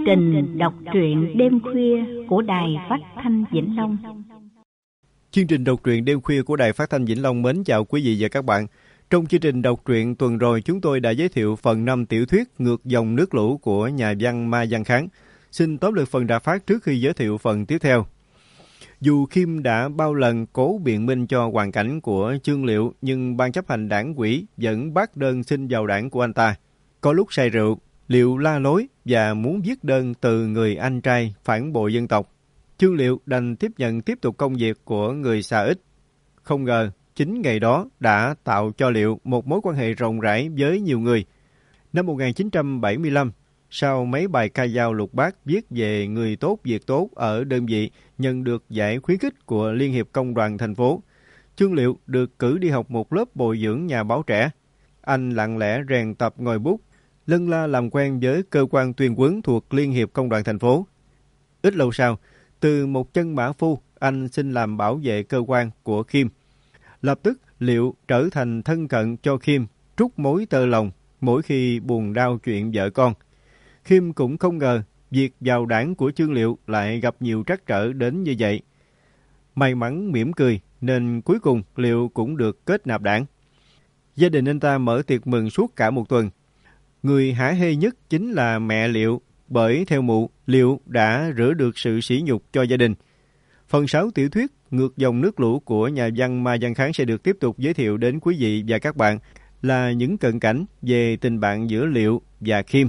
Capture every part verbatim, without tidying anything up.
trình đọc truyện đêm khuya của Đài Phát thanh Vĩnh Long. Chương trình đọc truyện đêm khuya của Đài Phát thanh Vĩnh Long mến chào quý vị và các bạn. Trong chương trình đọc truyện tuần rồi, chúng tôi đã giới thiệu phần năm tiểu thuyết Ngược dòng nước lũ của nhà văn Ma Văn Kháng. Xin tóm lược phần đã phát trước khi giới thiệu phần tiếp theo. Dù Khiêm đã bao lần cố biện minh cho hoàn cảnh của Chương Liệu, nhưng ban chấp hành đảng ủy vẫn bác đơn xin vào đảng của anh ta. Có lúc say rượu, Liệu la lối và muốn viết đơn từ người anh trai phản bội dân tộc. Chương Liệu đành tiếp nhận tiếp tục công việc của người xà ích. Không ngờ, chính ngày đó đã tạo cho Liệu một mối quan hệ rộng rãi với nhiều người. Năm một nghìn chín trăm bảy mươi lăm, sau mấy bài ca dao lục bát viết về người tốt việc tốt ở đơn vị nhận được giải khuyến khích của Liên hiệp Công đoàn thành phố, Chương Liệu được cử đi học một lớp bồi dưỡng nhà báo trẻ. Anh lặng lẽ rèn tập ngòi bút, lân la làm quen với cơ quan tuyên huấn thuộc Liên hiệp Công đoàn thành phố. Ít lâu sau, từ một chân mã phu, anh xin làm bảo vệ cơ quan của Khiêm. Lập tức, Liệu trở thành thân cận cho Khiêm, trút mối tơ lòng mỗi khi buồn đau chuyện vợ con. Khiêm cũng không ngờ việc vào đảng của Chương Liệu lại gặp nhiều trắc trở đến như vậy. May mắn mỉm cười nên cuối cùng Liệu cũng được kết nạp đảng. Gia đình anh ta mở tiệc mừng suốt cả một tuần. Người hả hê nhất chính là mẹ Liệu, bởi theo mụ, Liệu đã rửa được sự sỉ nhục cho gia đình. Phần sáu tiểu thuyết Ngược dòng nước lũ của nhà văn Ma Văn Kháng sẽ được tiếp tục giới thiệu đến quý vị và các bạn, là những cận cảnh về tình bạn giữa Liệu và Khiêm.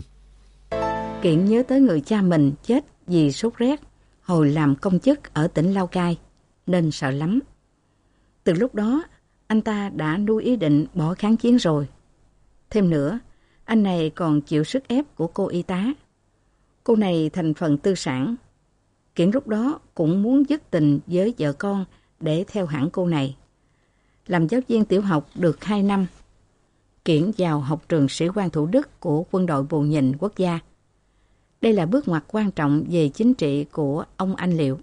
Kiện nhớ tới người cha mình chết vì sốt rét hồi làm công chức ở tỉnh Lào Cai, nên sợ lắm. Từ lúc đó, anh ta đã nuôi ý định bỏ kháng chiến rồi. Thêm nữa, anh này còn chịu sức ép của cô y tá. Cô này thành phần tư sản. Kiện lúc đó cũng muốn dứt tình với vợ con để theo hẳn cô này. Làm giáo viên tiểu học được hai năm. Kiện vào học trường sĩ quan Thủ Đức của quân đội Bù Nhìn Quốc gia. Đây là bước ngoặt quan trọng về chính trị của ông anh Liệu.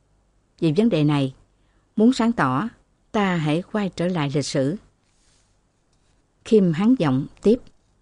Vì vấn đề này, muốn sáng tỏ, ta hãy quay trở lại lịch sử. Khiêm hắn giọng tiếp.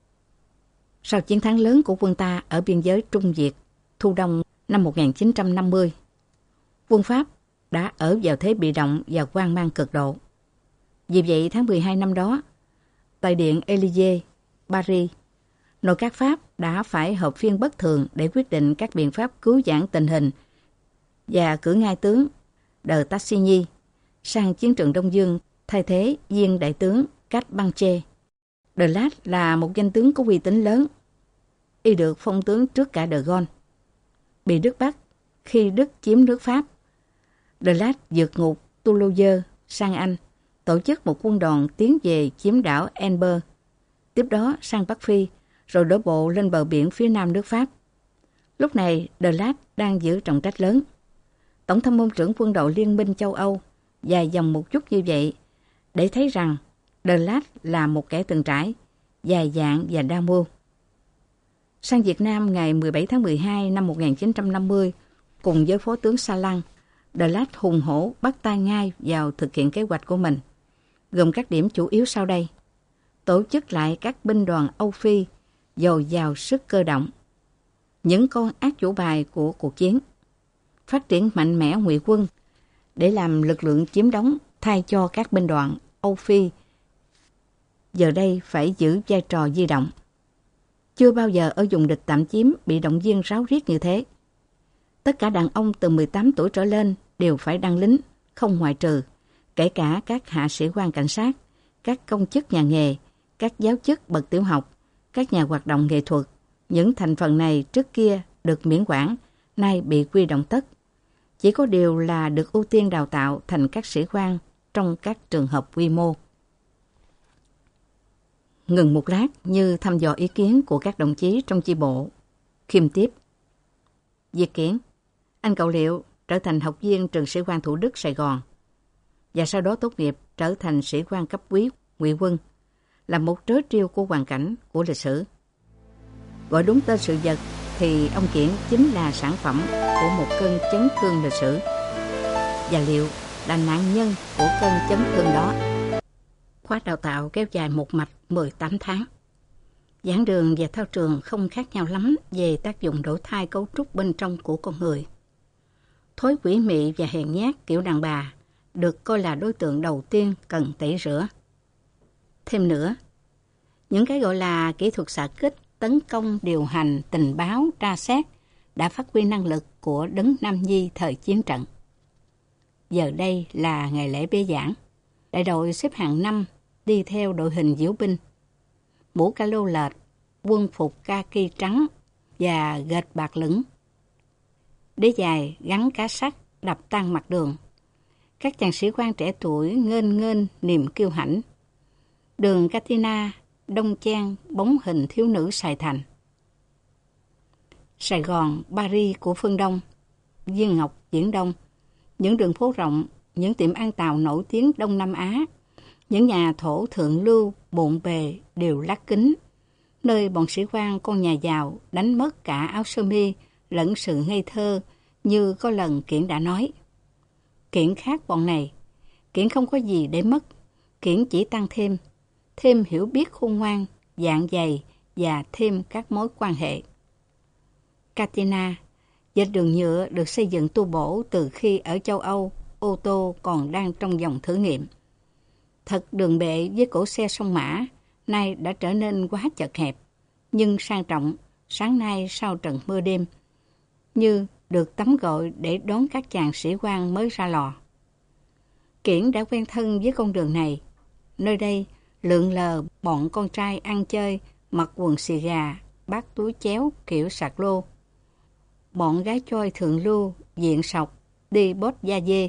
Sau chiến thắng lớn của quân ta ở biên giới Trung Việt, thu đông năm một nghìn chín trăm năm mươi, quân Pháp đã ở vào thế bị động và hoang mang cực độ. Vì vậy, tháng mười hai năm đó, tại điện Élysée, Paris, nội các Pháp đã phải họp phiên bất thường để quyết định các biện pháp cứu vãn tình hình và cử ngài tướng de Tassigny sang chiến trường Đông Dương thay thế viên đại tướng Cát Băng Chê. De Laet là một danh tướng có uy tín lớn. Y được phong tướng trước cả De Gaulle. Bị Đức bắt khi Đức chiếm nước Pháp. De Laet vượt ngục Toulouse sang Anh, tổ chức một quân đoàn tiến về chiếm đảo Elbe, tiếp đó sang Bắc Phi, rồi đổ bộ lên bờ biển phía nam nước Pháp. Lúc này, De Laet đang giữ trọng trách lớn. Tổng tham mưu trưởng quân đội Liên minh châu Âu dài dòng một chút như vậy để thấy rằng De Laet là một kẻ từng trải, dài dạn và đa mưu. Sang Việt Nam ngày mười bảy tháng mười hai năm một nghìn chín trăm năm mươi, cùng với Phó tướng Sa Lăng, De Laet hùng hổ bắt tay ngay vào thực hiện kế hoạch của mình, gồm các điểm chủ yếu sau đây. Tổ chức lại các binh đoàn Âu Phi dồi dào sức cơ động, những con ác chủ bài của cuộc chiến, phát triển mạnh mẽ ngụy quân để làm lực lượng chiếm đóng thay cho các binh đoàn Âu Phi giờ đây phải giữ vai trò di động. Chưa bao giờ ở vùng địch tạm chiếm bị động viên ráo riết như thế. Tất cả đàn ông từ mười tám tuổi trở lên đều phải đăng lính, không ngoại trừ, kể cả các hạ sĩ quan cảnh sát, các công chức nhà nghề, các giáo chức bậc tiểu học, các nhà hoạt động nghệ thuật. Những thành phần này trước kia được miễn quản, nay bị quy động tất. Chỉ có điều là được ưu tiên đào tạo thành các sĩ quan trong các trường hợp quy mô. Ngừng một lát như thăm dò ý kiến của các đồng chí trong chi bộ. Khiêm tiếp. Diệt Kiển, anh cậu Liệu trở thành học viên trường sĩ quan Thủ Đức Sài Gòn và sau đó tốt nghiệp trở thành sĩ quan cấp quý ngụy quân, là một trớ trêu của hoàn cảnh của lịch sử. Gọi đúng tên sự vật thì ông Kiển chính là sản phẩm của một cơn chấn thương lịch sử, và Liệu là nạn nhân của cơn chấn thương đó. Khóa đào tạo kéo dài một mạch mười tám tháng. Giảng đường và thao trường không khác nhau lắm về tác dụng đổi thay cấu trúc bên trong của con người. Thói quỷ mị và hèn nhát kiểu đàn bà được coi là đối tượng đầu tiên cần tẩy rửa. Thêm nữa, những cái gọi là kỹ thuật xạ kích, tấn công, điều hành, tình báo, tra xét đã phát huy năng lực của đấng Nam Nhi thời chiến trận. Giờ đây là ngày lễ bế giảng. Đại đội xếp hạng năm đi theo đội hình diễu binh. Mũ ca lô lệch, quân phục kaki trắng và gệt bạc lửng. Đế dài gắn cá sắt đập tan mặt đường. Các chàng sĩ quan trẻ tuổi nghênh nghênh niềm kiêu hãnh. Đường Katina đông chen bóng hình thiếu nữ Sài Thành. Sài Gòn, Paris của phương Đông, Viên Ngọc, Viễn Đông, những đường phố rộng, những tiệm ăn tàu nổi tiếng Đông Nam Á, những nhà thổ thượng lưu bộn bề đều lát kính, nơi bọn sĩ quan con nhà giàu đánh mất cả áo sơ mi lẫn sự ngây thơ như có lần Kiển đã nói. Kiển khác bọn này, Kiển không có gì để mất, Kiển chỉ tăng thêm, thêm hiểu biết khôn ngoan, dạng dày và thêm các mối quan hệ. Katina, dệt đường nhựa được xây dựng tu bổ từ khi ở châu Âu, ô tô còn đang trong dòng thử nghiệm. Thật đường bệ với cổ xe sông Mã, nay đã trở nên quá chật hẹp, nhưng sang trọng, sáng nay sau trận mưa đêm, như được tắm gội để đón các chàng sĩ quan mới ra lò. Kiển đã quen thân với con đường này. Nơi đây, lượn lờ bọn con trai ăn chơi, mặc quần xì gà, bát túi chéo kiểu sạc lô. Bọn gái choi thượng lưu, diện sọc, đi bốt da dê.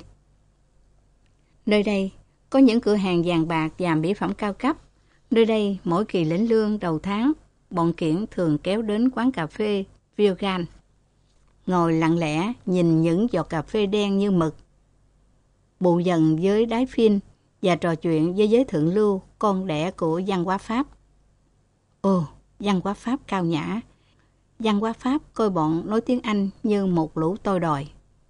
Nơi đây, có những cửa hàng vàng bạc và mỹ phẩm cao cấp. Nơi đây, mỗi kỳ lĩnh lương đầu tháng, bọn Kiển thường kéo đến quán cà phê Viogan, ngồi lặng lẽ nhìn những giọt cà phê đen như mực, bụ dần với đáy phin và trò chuyện với giới thượng lưu, con đẻ của văn hóa Pháp. Ồ, văn hóa Pháp cao nhã. Văn hóa Pháp coi bọn nói tiếng Anh như một lũ tôi đòi.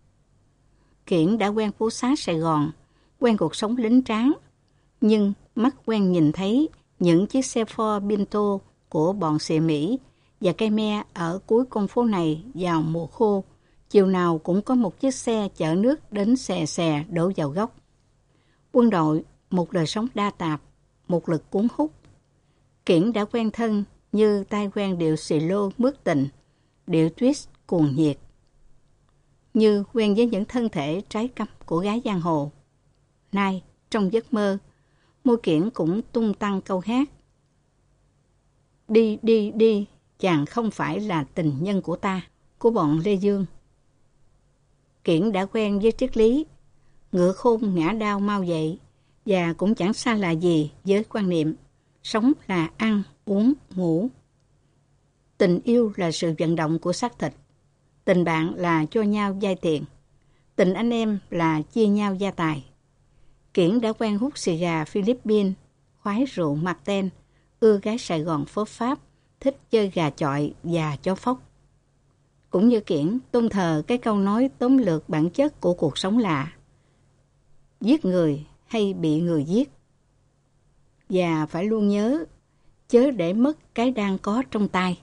Kiển đã quen phố xá Sài Gòn, quen cuộc sống lính tráng, nhưng mắt quen nhìn thấy những chiếc xe Ford Pinto của bọn xệ Mỹ và cây me ở cuối con phố này vào mùa khô. Chiều nào cũng có một chiếc xe chở nước đến xè xè đổ vào góc. Quân đội, một đời sống đa tạp, một lực cuốn hút. Kiển đã quen thân như tai quen điệu xì lô mướt tình, điệu twist cuồng nhiệt. Như quen với những thân thể trái căm của gái giang hồ. Nay, trong giấc mơ, môi Kiển cũng tung tăng câu hát. Đi, đi, đi, chàng không phải là tình nhân của ta, của bọn Lê Dương. Kiển đã quen với triết lý, ngựa khôn ngã đao mau dậy, và cũng chẳng xa lạ gì với quan niệm, sống là ăn, uống, ngủ. Tình yêu là sự vận động của xác thịt, tình bạn là cho nhau vay tiền, tình anh em là chia nhau gia tài. Kiển đã quen hút xì gà Philippines, khoái rượu Martin, ưa gái Sài Gòn phố Pháp, thích chơi gà chọi và chó phốc. Cũng như Kiển tôn thờ cái câu nói tóm lược bản chất của cuộc sống là giết người hay bị người giết. Và phải luôn nhớ, chớ để mất cái đang có trong tay.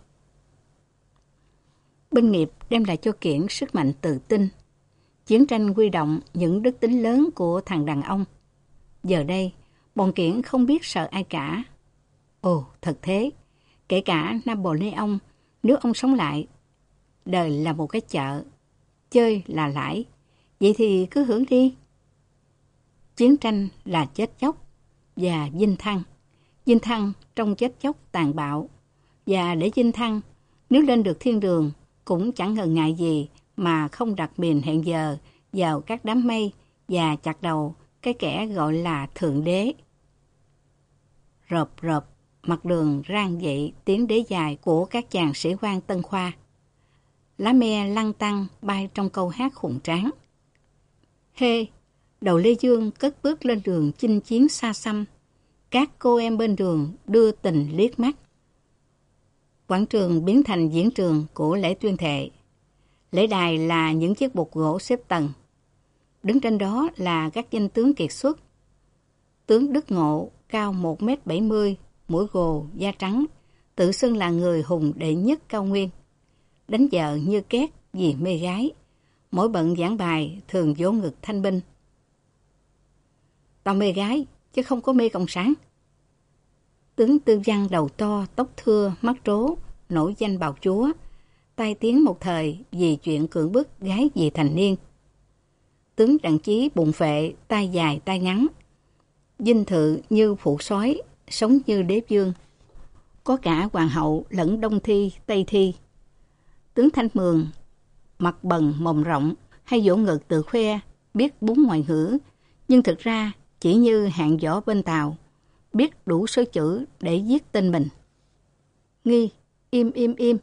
Binh nghiệp đem lại cho Kiển sức mạnh tự tin. Chiến tranh huy động những đức tính lớn của thằng đàn ông. Giờ đây, bọn Kiển không biết sợ ai cả. Ồ, thật thế, kể cả Napoleon, nếu ông sống lại, đời là một cái chợ, chơi là lãi, vậy thì cứ hưởng đi. Chiến tranh là chết chóc và vinh thăng. Vinh thăng trong chết chóc tàn bạo. Và để vinh thăng, nếu lên được thiên đường, cũng chẳng ngần ngại gì mà không đặt miền hẹn giờ vào các đám mây và chặt đầu cái kẻ gọi là Thượng Đế. Rộp rộp, mặt đường rang dậy tiếng đế dài của các chàng sĩ quan Tân Khoa. Lá me lăn tăng bay trong câu hát khùng tráng. Hê, đầu Lê Dương cất bước lên đường chinh chiến xa xăm. Các cô em bên đường đưa tình liếc mắt. Quảng trường biến thành diễn trường của lễ tuyên thệ. Lễ đài là những chiếc bục gỗ xếp tầng. Đứng trên đó là các danh tướng kiệt xuất. Tướng Đức Ngộ cao một mét bảy mươi, mũi gồ, da trắng, tự xưng là người hùng đệ nhất cao nguyên. Đánh vợ như két vì mê gái, mỗi bận giảng bài thường vỗ ngực thanh binh. Tao mê gái, chứ không có mê cộng sản. Tướng Tư Văn đầu to, tóc thưa, mắt trố, nổi danh bào chúa, tai tiếng một thời vì chuyện cưỡng bức gái vì thành niên. Tướng Đặng Chí bụng phệ, tai dài tai ngắn, dinh thự như phụ soái, sống như đế vương, có cả hoàng hậu lẫn đông thi, tây thi. Tướng Thanh Mường, mặt bần mồm rộng, hay vỗ ngực tự khoe, biết bốn ngoại ngữ, nhưng thực ra chỉ như hạng võ bên Tàu, biết đủ số chữ để viết tên mình. Nghi, im im im.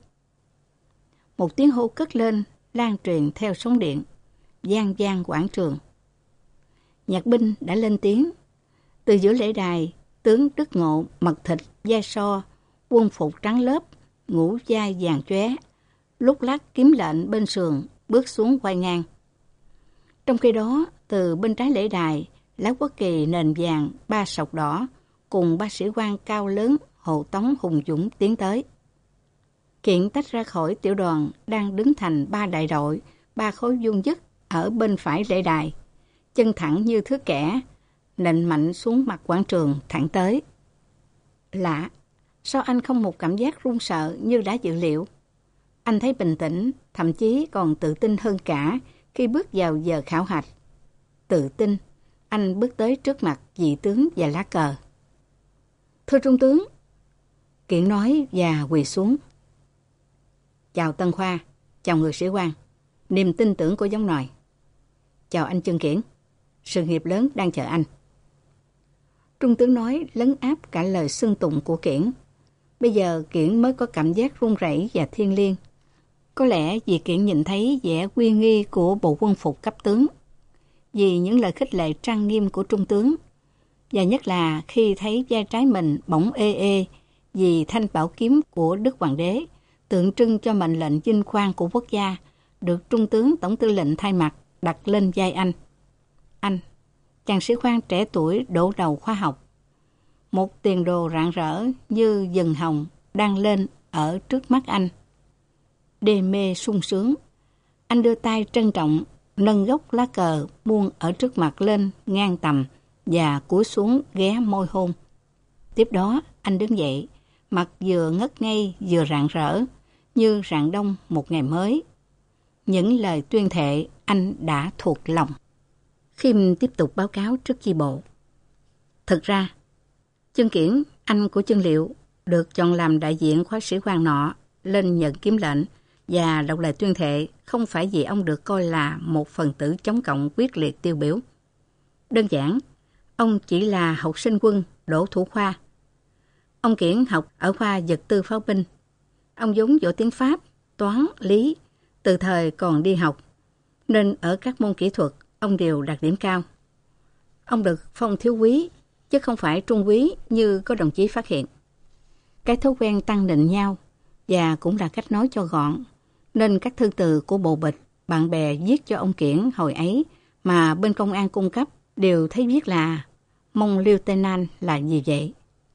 Một tiếng hô cất lên, lan truyền theo sóng điện, vang vang quảng trường. Nhạc binh đã lên tiếng. Từ giữa lễ đài, tướng Đức Ngộ mật thịt, da so, quân phục trắng lớp, ngũ vai vàng chóe, lúc lắc kiếm lệnh bên sườn, bước xuống quay ngang. Trong khi đó, từ bên trái lễ đài, lá quốc kỳ nền vàng, ba sọc đỏ, cùng ba sĩ quan cao lớn, hộ tống hùng dũng tiến tới. Kiện tách ra khỏi tiểu đoàn đang đứng thành ba đại đội, ba khối vuông vức ở bên phải lễ đài, chân thẳng như thước kẻ, nện mạnh xuống mặt quảng trường thẳng tới. Lạ, sao anh không một cảm giác run sợ như đã dự liệu? Anh thấy bình tĩnh, thậm chí còn tự tin hơn cả khi bước vào giờ khảo hạch. Tự tin, anh bước tới trước mặt vị tướng và lá cờ. Thưa Trung tướng, Kiện nói và quỳ xuống. Chào Tân Khoa, chào người sĩ quan, niềm tin tưởng của giống nòi. Chào anh Trương Kiển, sự nghiệp lớn đang chờ anh. Trung tướng nói lấn áp cả lời xưng tụng của Kiển. Bây giờ Kiển mới có cảm giác run rẩy và thiêng liêng. Có lẽ vì Kiển nhìn thấy vẻ uy nghi của bộ quân phục cấp tướng, vì những lời khích lệ trang nghiêm của Trung tướng, và nhất là khi thấy vai trái mình bỗng ê ê vì thanh bảo kiếm của Đức Hoàng đế, tượng trưng cho mệnh lệnh vinh quang của quốc gia, được Trung tướng Tổng tư lệnh thay mặt đặt lên vai anh. Anh, chàng sĩ quan trẻ tuổi đổ đầu khoa học, một tiền đồ rạng rỡ như vầng hồng đang lên ở trước mắt anh. Đê mê sung sướng, anh đưa tay trân trọng nâng gốc lá cờ buông ở trước mặt lên ngang tầm và cúi xuống ghé môi hôn. Tiếp đó anh đứng dậy, mặt vừa ngất ngây vừa rạng rỡ như rạng đông một ngày mới. Những lời tuyên thệ anh đã thuộc lòng. Khiêm tiếp tục báo cáo trước chi bộ. Thực ra, Trương Kiển, anh của Trương Liệu, được chọn làm đại diện khóa sĩ quan nọ lên nhận kiếm lệnh và đọc lời tuyên thệ không phải vì ông được coi là một phần tử chống cộng quyết liệt tiêu biểu. Đơn giản, ông chỉ là học sinh quân đỗ thủ khoa. Ông Kiển học ở khoa vật tư pháo binh. Ông vốn giỏi tiếng Pháp, toán, lý, từ thời còn đi học, nên ở các môn kỹ thuật ông đều đạt điểm cao. Ông được phong thiếu úy, chứ không phải trung úy như có đồng chí phát hiện. Cái thói quen tăng nịnh nhau và cũng là cách nói cho gọn, nên các thư từ của bộ bịch, bạn bè viết cho ông Kiển hồi ấy mà bên công an cung cấp đều thấy viết là mong lieutenant là gì vậy.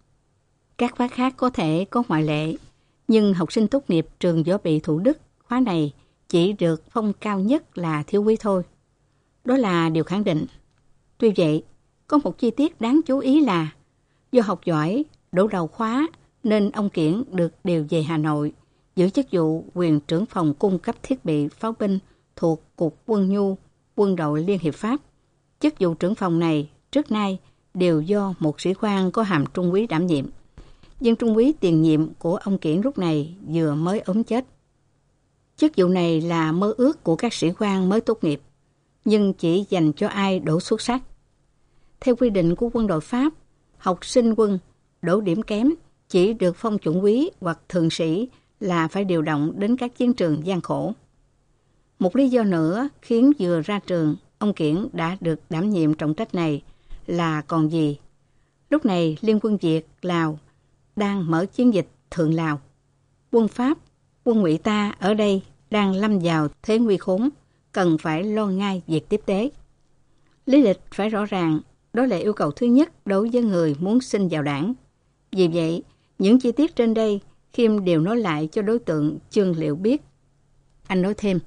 Các khóa khác có thể có ngoại lệ, nhưng học sinh tốt nghiệp trường Võ Bị Thủ Đức khóa này chỉ được phong cao nhất là thiếu úy thôi. Đó là điều khẳng định. Tuy vậy, có một chi tiết đáng chú ý là do học giỏi, đỗ đầu khóa nên ông Kiển được điều về Hà Nội, giữ chức vụ quyền trưởng phòng cung cấp thiết bị pháo binh thuộc Cục Quân nhu, Quân đội Liên hiệp Pháp. Chức vụ trưởng phòng này trước nay đều do một sĩ quan có hàm trung úy đảm nhiệm. Viên trung úy tiền nhiệm của ông Kiển lúc này vừa mới ốm chết. Chức vụ này là mơ ước của các sĩ quan mới tốt nghiệp, nhưng chỉ dành cho ai đỗ xuất sắc. Theo quy định của quân đội Pháp, học sinh quân đỗ điểm kém chỉ được phong chuẩn úy hoặc thượng sĩ là phải điều động đến các chiến trường gian khổ. Một lý do nữa khiến vừa ra trường, ông Kiển đã được đảm nhiệm trọng trách này là còn gì? Lúc này Liên quân Việt, Lào đang mở chiến dịch Thượng Lào. Quân Pháp, quân Ngụy ta ở đây đang lâm vào thế nguy khốn, cần phải lo ngay việc tiếp tế. Lý lịch phải rõ ràng, đó là yêu cầu thứ nhất đối với người muốn xin vào đảng. Vì vậy, những chi tiết trên đây Khiêm đều nói lại cho đối tượng Trương Liệu biết. Anh nói thêm,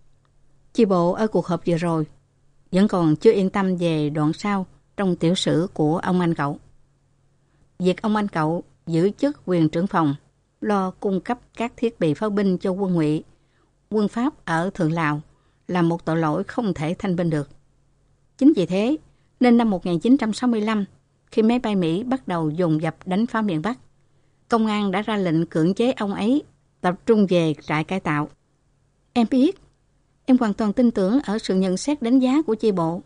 chi bộ ở cuộc họp vừa rồi vẫn còn chưa yên tâm về đoạn sau trong tiểu sử của ông anh cậu. Việc ông anh cậu giữ chức quyền trưởng phòng, lo cung cấp các thiết bị pháo binh cho quân Ngụy, quân Pháp ở Thượng Lào là một tội lỗi không thể thanh minh được. Chính vì thế, nên năm một nghìn chín trăm sáu mươi lăm, khi máy bay Mỹ bắt đầu dồn dập đánh phá miền Bắc, công an đã ra lệnh cưỡng chế ông ấy tập trung về trại cải tạo. Em biết, em hoàn toàn tin tưởng ở sự nhận xét đánh giá của chi bộ.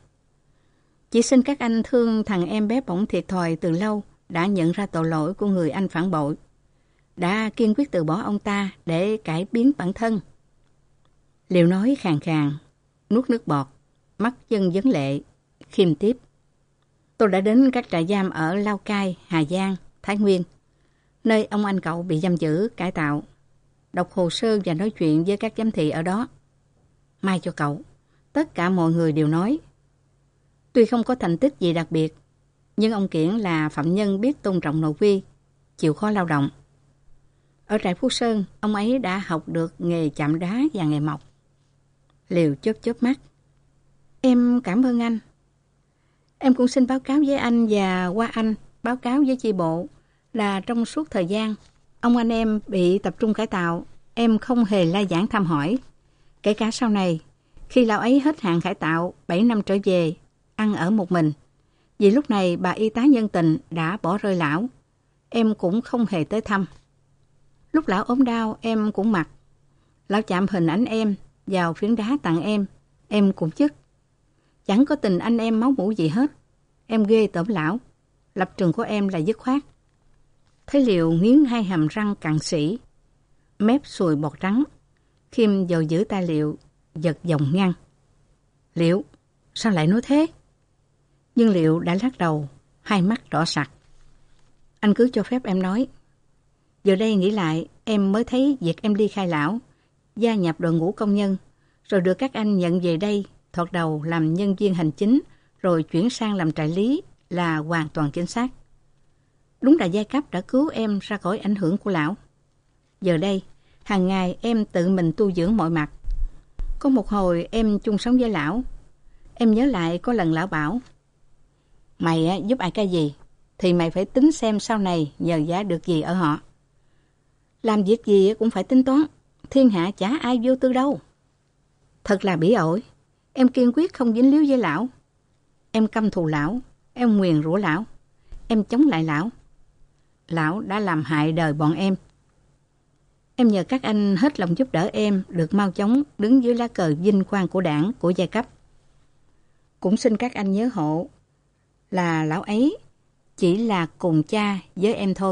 Chỉ xin các anh thương thằng em bé bỏng thiệt thòi từ lâu đã nhận ra tội lỗi của người anh phản bội, đã kiên quyết từ bỏ ông ta để cải biến bản thân. Liệu nói khàn khàn, nuốt nước bọt, mắt chân vấn lệ. Khiêm tiếp, tôi đã đến các trại giam ở Lào Cai, Hà Giang, Thái Nguyên, nơi ông anh cậu bị giam giữ, cải tạo, đọc hồ sơ và nói chuyện với các giám thị ở đó. May cho cậu, tất cả mọi người đều nói, tuy không có thành tích gì đặc biệt, nhưng ông Kiển là phạm nhân biết tôn trọng nội quy, chịu khó lao động. Ở trại Phú Sơn, ông ấy đã học được nghề chạm đá và nghề mộc. Liều chớp chớp mắt. Em cảm ơn anh. Em cũng xin báo cáo với anh và qua anh báo cáo với chi bộ là trong suốt thời gian ông anh em bị tập trung cải tạo, em không hề la giảng thăm hỏi. Kể cả sau này, khi lão ấy hết hạn cải tạo bảy năm trở về, ăn ở một mình. Vì lúc này bà y tá nhân tình đã bỏ rơi lão, em cũng không hề tới thăm. Lúc lão ốm đau em cũng mặc. Lão chạm hình ảnh em vào phiến đá tặng em, em cũng chức. Chẳng có tình anh em máu mủ gì hết. Em ghê tởm lão. Lập trường của em là dứt khoát. Thấy Liệu nghiến hai hàm răng cặn sỉ, mép sùi bọt trắng. Khiêm vào giữ tay Liệu, giật vòng ngăn. Liệu, sao lại nói thế? Nhưng Liệu đã lắc đầu, hai mắt đỏ sặc. Anh cứ cho phép em nói. Giờ đây nghĩ lại, em mới thấy việc em ly khai lão, gia nhập đội ngũ công nhân, rồi được các anh nhận về đây, thoạt đầu làm nhân viên hành chính, rồi chuyển sang làm trợ lý là hoàn toàn chính xác. Đúng là giai cấp đã cứu em ra khỏi ảnh hưởng của lão. Giờ đây, hàng ngày em tự mình tu dưỡng mọi mặt. Có một hồi em chung sống với lão, em nhớ lại có lần lão bảo, mày giúp ai cái gì, thì mày phải tính xem sau này nhờ giá được gì ở họ. Làm việc gì cũng phải tính toán, thiên hạ chả ai vô tư đâu. Thật là bỉ ổi, em kiên quyết không dính líu với lão. Em căm thù lão, em nguyền rủa lão, em chống lại lão. Lão đã làm hại đời bọn em. Em nhờ các anh hết lòng giúp đỡ em được mau chóng đứng dưới lá cờ vinh quang của đảng, của giai cấp. Cũng xin các anh nhớ hộ là lão ấy chỉ là cùng cha với em thôi.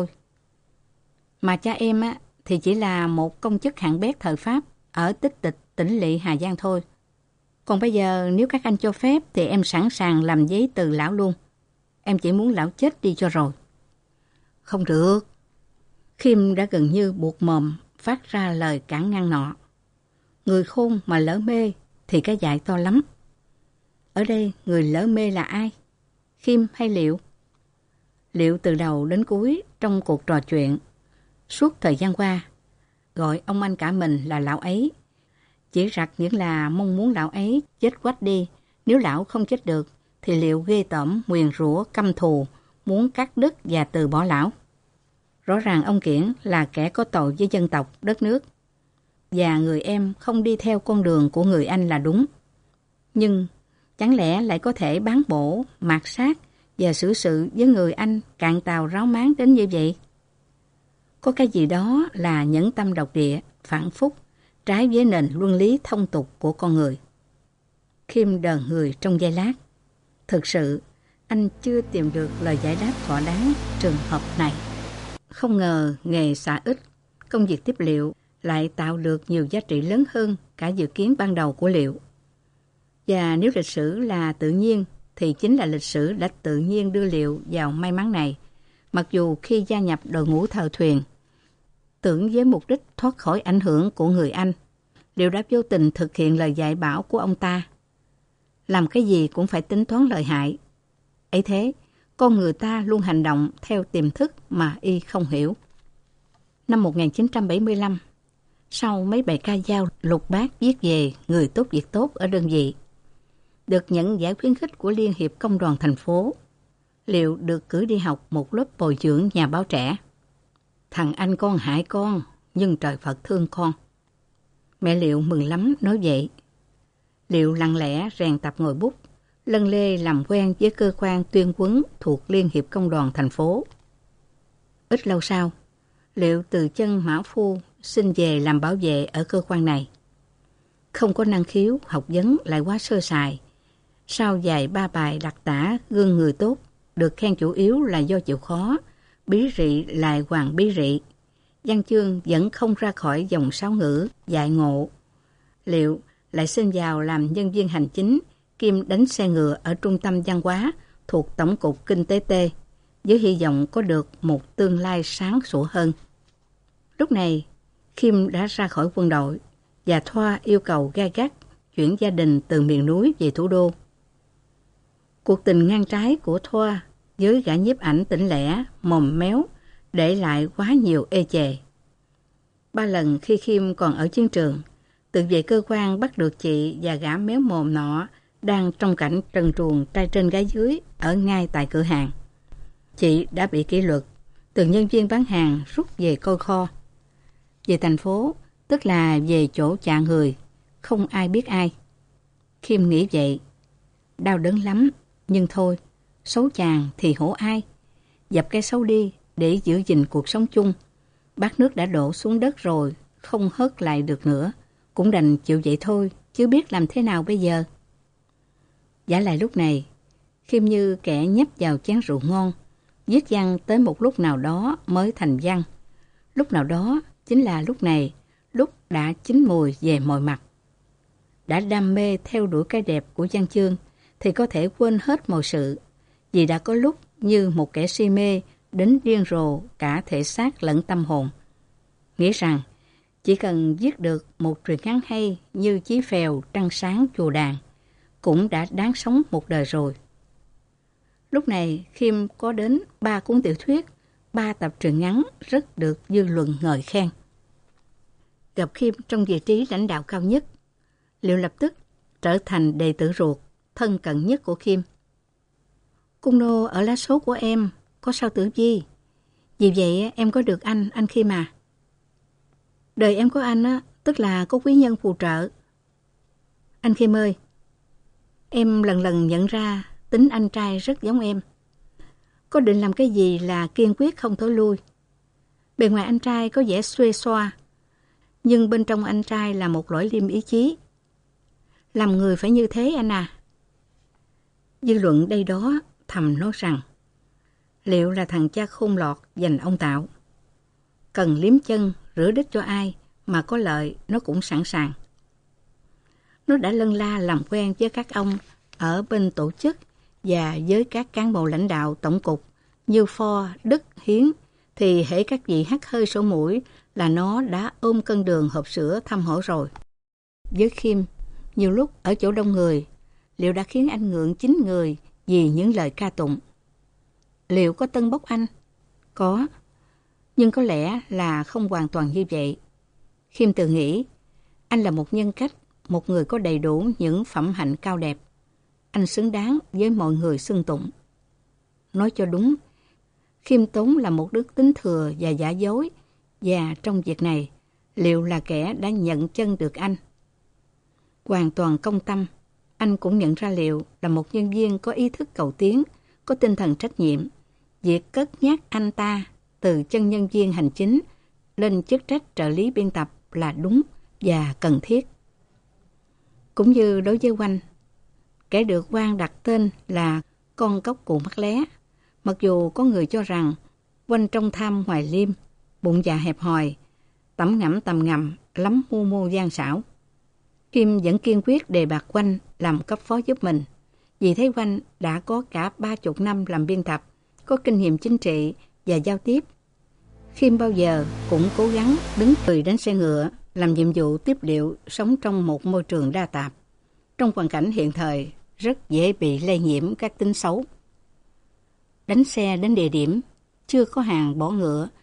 Mà cha em á, thì chỉ là một công chức hạng bét thời Pháp ở Tích Tịch, tỉnh lỵ Hà Giang thôi. Còn bây giờ nếu các anh cho phép thì em sẵn sàng làm giấy từ lão luôn. Em chỉ muốn lão chết đi cho rồi. Không được. Khiêm đã gần như buộc mồm phát ra lời cản ngăn nọ. Người khôn mà lỡ mê thì cái dại to lắm. Ở đây người lỡ mê là ai? Khiêm hay Liệu? Liệu từ đầu đến cuối trong cuộc trò chuyện suốt thời gian qua gọi ông anh cả mình là lão ấy. Chỉ rặt những là mong muốn lão ấy chết quách đi. Nếu lão không chết được thì Liệu ghê tởm, nguyền rủa, căm thù, muốn cắt đứt và từ bỏ lão. Rõ ràng ông Kiển là kẻ có tội với dân tộc, đất nước. Và người em không đi theo con đường của người anh là đúng. Nhưng chẳng lẽ lại có thể bán bổ, mạt sát và xử sự với người anh cạn tàu ráo máng đến như vậy? Có cái gì đó là nhẫn tâm độc địa, phản phúc, trái với nền luân lý thông tục của con người. Khiêm đờ người trong giây lát. Thực sự, anh chưa tìm được lời giải đáp thỏa đáng trường hợp này. Không ngờ nghề xạ ích, công việc tiếp liệu lại tạo được nhiều giá trị lớn hơn cả dự kiến ban đầu của Liệu. Và nếu lịch sử là tự nhiên, thì chính là lịch sử đã tự nhiên đưa Liệu vào may mắn này, mặc dù khi gia nhập đội ngũ thợ thuyền, tưởng với mục đích thoát khỏi ảnh hưởng của người Anh, Liệu đã vô tình thực hiện lời dạy bảo của ông ta. Làm cái gì cũng phải tính toán lợi hại. Ấy thế, con người ta luôn hành động theo tiềm thức mà y không hiểu. Năm một nghìn chín trăm bảy mươi lăm, sau mấy bài ca dao lục bát viết về người tốt việc tốt ở đơn vị, được nhận giải khuyến khích của Liên hiệp Công đoàn thành phố, Liệu được cử đi học một lớp bồi dưỡng nhà báo trẻ. Thằng anh con hại con, nhưng trời Phật thương con. Mẹ Liệu mừng lắm nói vậy. Liệu lặng lẽ rèn tập ngồi bút, lân lê làm quen với cơ quan tuyên huấn thuộc Liên hiệp Công đoàn thành phố. Ít lâu sau, Liệu từ chân mã phu xin về làm bảo vệ ở cơ quan này. Không có năng khiếu, học vấn lại quá sơ sài. Sau vài ba bài đặc tả gương người tốt, được khen chủ yếu là do chịu khó, bí rị lại hoàng bí rị. Văn chương vẫn không ra khỏi dòng sáo ngữ, dạy ngộ. Liệu lại xin vào làm nhân viên hành chính, kiêm đánh xe ngựa ở trung tâm văn hóa thuộc Tổng cục Kinh tế T, với hy vọng có được một tương lai sáng sủa hơn. Lúc này, Khiêm đã ra khỏi quân đội và Thoa yêu cầu gay gắt chuyển gia đình từ miền núi về thủ đô. Cuộc tình ngang trái của Thoa với gã nhiếp ảnh tỉnh lẻ, mồm méo, để lại quá nhiều ê chề. Ba lần khi Khiêm còn ở chiến trường, tự vệ cơ quan bắt được chị và gã méo mồm nọ đang trong cảnh trần truồng trai trên gái dưới ở ngay tại cửa hàng. Chị đã bị kỷ luật, từ nhân viên bán hàng rút về coi kho. Về thành phố, tức là về chỗ chạ người, không ai biết ai. Khiêm nghĩ vậy, đau đớn lắm, nhưng thôi, xấu chàng thì hổ ai. Dập cái xấu đi để giữ gìn cuộc sống chung. Bát nước đã đổ xuống đất rồi, không hớt lại được nữa. Cũng đành chịu vậy thôi, chứ biết làm thế nào bây giờ. Giả lại lúc này, Khiêm như kẻ nhấp vào chén rượu ngon, viết văn tới một lúc nào đó mới thành văn. Lúc nào đó chính là lúc này, lúc đã chín mùi về mọi mặt. Đã đam mê theo đuổi cái đẹp của văn chương, thì có thể quên hết mọi sự, vì đã có lúc như một kẻ si mê đến điên rồ cả thể xác lẫn tâm hồn. Nghĩ rằng chỉ cần viết được một truyện ngắn hay như Chí Phèo, Trăng Sáng, Chùa Đàn, cũng đã đáng sống một đời rồi. Lúc này Khiêm có đến ba cuốn tiểu thuyết, ba tập truyện ngắn rất được dư luận ngợi khen. Gặp Khiêm trong vị trí lãnh đạo cao nhất, Liệu lập tức trở thành đệ tử ruột, thân cận nhất của Khiêm. Cung nô ở lá số của em, có sao tử gì? Vì vậy em có được anh, anh Khiêm à. Đời em có anh á, tức là có quý nhân phù trợ. Anh Khiêm ơi, em lần lần nhận ra tính anh trai rất giống em. Có định làm cái gì là kiên quyết không thối lui. Bề ngoài anh trai có vẻ xuê xoa, nhưng bên trong anh trai là một lõi liêm ý chí. Làm người phải như thế anh à. Dư luận đây đó thầm nói rằng Liệu là thằng cha khôn lọt dành ông tạo. Cần liếm chân, rửa đít cho ai mà có lợi nó cũng sẵn sàng. Nó đã lân la làm quen với các ông ở bên tổ chức và với các cán bộ lãnh đạo tổng cục như Pho, Đức, Hiến, thì hễ các vị hắt hơi sổ mũi là nó đã ôm cân đường hộp sữa thăm hỏi rồi. Với Khiêm, nhiều lúc ở chỗ đông người, Liệu đã khiến anh ngượng chính người vì những lời ca tụng. Liệu có tân bốc anh? Có, nhưng có lẽ là không hoàn toàn như vậy. Khiêm tự nghĩ, anh là một nhân cách, một người có đầy đủ những phẩm hạnh cao đẹp. Anh xứng đáng với mọi người xưng tụng. Nói cho đúng, khiêm tốn là một đức tính thừa và giả dối, và trong việc này, Liệu là kẻ đã nhận chân được anh. Hoàn toàn công tâm, anh cũng nhận ra Liệu là một nhân viên có ý thức cầu tiến, có tinh thần trách nhiệm. Việc cất nhắc anh ta từ chân nhân viên hành chính lên chức trách trợ lý biên tập là đúng và cần thiết. Cũng như đối với Oanh, kẻ được quan đặt tên là con cóc cụ mắt lé, mặc dù có người cho rằng Oanh trong tham hoài liêm, bụng dạ hẹp hòi, tẩm ngẫm tầm ngầm, lắm mưu mô gian xảo. Kim vẫn kiên quyết đề bạt Oanh làm cấp phó giúp mình, vì thấy Oanh đã có cả ba chục năm làm biên tập, có kinh nghiệm chính trị và giao tiếp. Khiêm bao giờ cũng cố gắng đứng cười đến xe ngựa, làm nhiệm vụ tiếp liệu sống trong một môi trường đa tạp. Trong hoàn cảnh hiện thời, rất dễ bị lây nhiễm các tính xấu. Đánh xe đến địa điểm, chưa có hàng bỏ ngựa,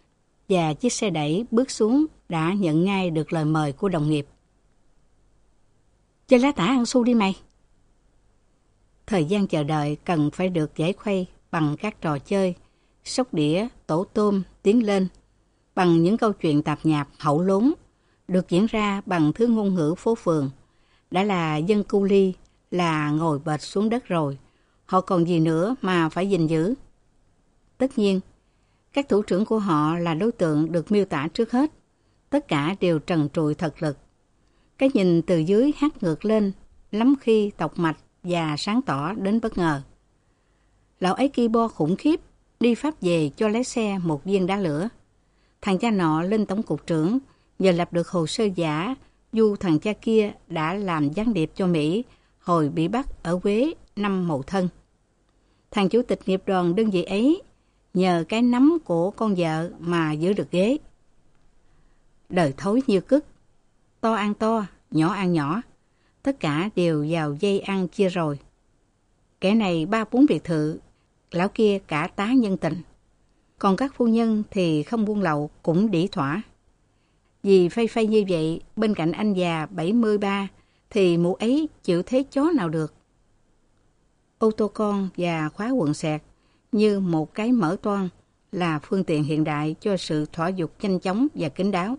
và chiếc xe đẩy bước xuống đã nhận ngay được lời mời của đồng nghiệp. Chơi lá tả ăn xu đi mày. Thời gian chờ đợi cần phải được giải khuây bằng các trò chơi, sóc đĩa, tổ tôm, tiến lên, bằng những câu chuyện tạp nhạp, hậu lốn, được diễn ra bằng thứ ngôn ngữ phố phường. Đã là dân cu ly, là ngồi bệt xuống đất rồi, họ còn gì nữa mà phải gìn giữ. Tất nhiên, các thủ trưởng của họ là đối tượng được miêu tả trước hết. Tất cả đều trần trụi thật lực. Cái nhìn từ dưới hắt ngược lên, lắm khi tọc mạch và sáng tỏ đến bất ngờ. Lão ấy ki bo khủng khiếp, đi pháp về cho lái xe một viên đá lửa. Thằng cha nọ lên tổng cục trưởng, nhờ lập được hồ sơ giả, dù thằng cha kia đã làm gián điệp cho Mỹ, hồi bị bắt ở Huế năm Mậu Thân. Thằng chủ tịch nghiệp đoàn đơn vị ấy, nhờ cái nắm của con vợ mà giữ được ghế. Đời thối như cứt, to ăn to, nhỏ ăn nhỏ, tất cả đều vào dây ăn chia rồi. Kẻ này ba bốn biệt thự, lão kia cả tá nhân tình. Còn các phu nhân thì không buôn lậu cũng đỉ thỏa. Vì phay phay như vậy, bên cạnh anh già bảy mươi ba thì mụ ấy chịu thế chó nào được. Ô tô con và khóa quần sẹt như một cái mở toang là phương tiện hiện đại cho sự thỏa dục nhanh chóng và kín đáo.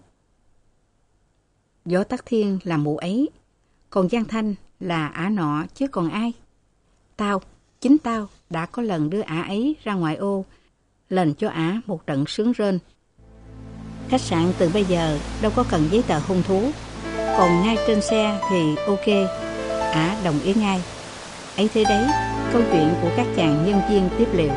Võ Tắc Thiên là mụ ấy, còn Giang Thanh là ả nọ chứ còn ai. Tao, chính tao đã có lần đưa ả ấy ra ngoại ô, lần cho ả một trận sướng rên. Khách sạn từ bây giờ đâu có cần giấy tờ hôn thú, còn ngay trên xe thì ok, ả đồng ý ngay. Ấy thế đấy, câu chuyện của các chàng nhân viên tiếp liệu.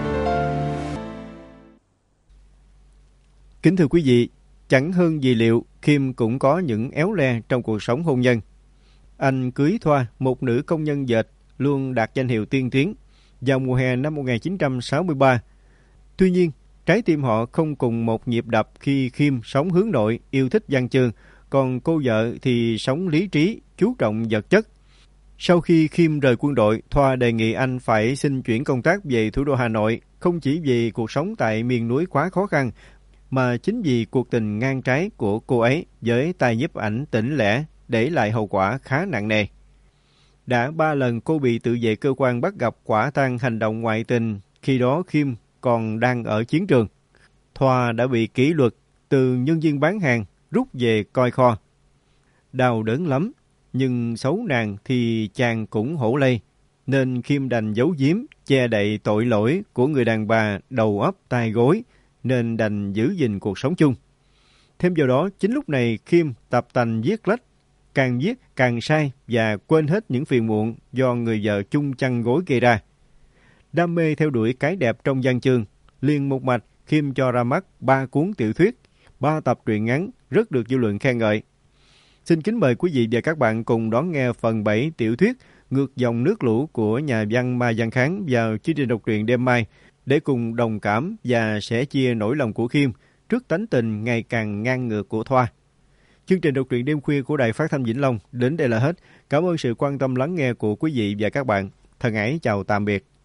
Kính thưa quý vị, chẳng hơn gì liệu, Kim cũng có những éo le trong cuộc sống hôn nhân. Anh cưới Thoa, một nữ công nhân dệt, luôn đạt danh hiệu tiên tiến, vào mùa hè năm một nghìn chín trăm sáu mươi ba. Tuy nhiên, trái tim họ không cùng một nhịp đập khi Kim sống hướng nội, yêu thích văn chương, còn cô vợ thì sống lý trí, chú trọng vật chất. Sau khi Kim rời quân đội, Thoa đề nghị anh phải xin chuyển công tác về thủ đô Hà Nội, không chỉ vì cuộc sống tại miền núi quá khó khăn, mà chính vì cuộc tình ngang trái của cô ấy với tài nhiếp ảnh tỉnh lẻ để lại hậu quả khá nặng nề. Đã ba lần cô bị tự vệ cơ quan bắt gặp quả tang hành động ngoại tình, khi đó Kim còn đang ở chiến trường. Thoa đã bị kỷ luật từ nhân viên bán hàng rút về coi kho. Đau đớn lắm, nhưng xấu nàng thì chàng cũng hổ lây, nên Kim đành giấu giếm, che đậy tội lỗi của người đàn bà đầu óc tai gối, nên đành giữ gìn cuộc sống chung. Thêm vào đó, chính lúc này Kim tập tành viết lách, càng viết càng sai và quên hết những phiền muộn do người vợ chung chăn gối gây ra. Đam mê theo đuổi cái đẹp trong văn chương, liền một mạch Kim cho ra mắt ba cuốn tiểu thuyết, ba tập truyện ngắn rất được dư luận khen ngợi. Xin kính mời quý vị và các bạn cùng đón nghe phần bảy tiểu thuyết Ngược dòng nước lũ của nhà văn Ma Văn Kháng vào chương trình đọc truyện đêm mai, để cùng đồng cảm và sẻ chia nỗi lòng của Kim trước tánh tình ngày càng ngang ngược của Thoa. Chương trình đọc truyện đêm khuya của Đài Phát thanh Vĩnh Long đến đây là hết. Cảm ơn sự quan tâm lắng nghe của quý vị và các bạn. Thân ái chào tạm biệt.